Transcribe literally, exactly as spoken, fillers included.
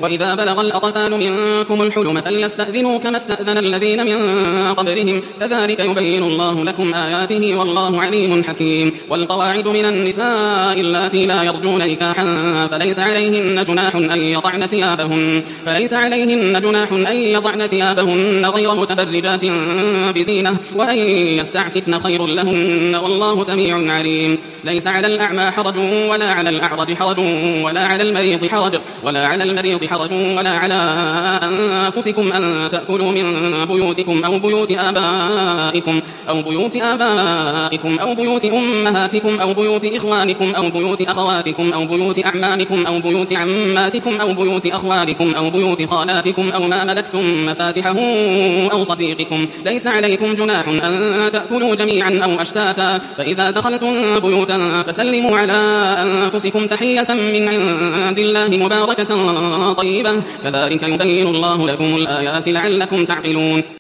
وإذا بلغ الأطفال منكم الحلم فليستأذنوا كما استأذن الذين من قبلهم كذلك يبين الله لكم آياته والله عليم حكيم. والقواعد من النساء اللاتي لا يرجون نكاحا فليس عليهن جناح أن يضعن ثيابهن فليس عليهن جناح أن يضعن ثيابهن غير متبرجات بزينة وأن يستعففن خير لهن والله سميع عليم. ليس على الأعمى حرج ولا على الأعرج حرج ولا على المريض حرج ولا على المريض حرج ولا على أنفسكم أن تأكلوا من بيوتكم أو بيوت آبائكم أو بيوت آبائكم أو بيوت أمهاتكم أو بيوت إخوانكم أو بيوت أخواتكم أو بيوت أعمامكم أو بيوت عماتكم أو بيوت أخوالكم أو بيوت خالاتكم أو ما ملكتم مفاتحه أو صديقكم. ليس عليكم جناح أن تأكلوا جميعا أو أشتاتا فإذا دخلتم بيوتا فسلموا على أنفسكم تحية من عند الله مباركة طيبة كذلك يبين الله لكم الآيات لعلكم تعقلون.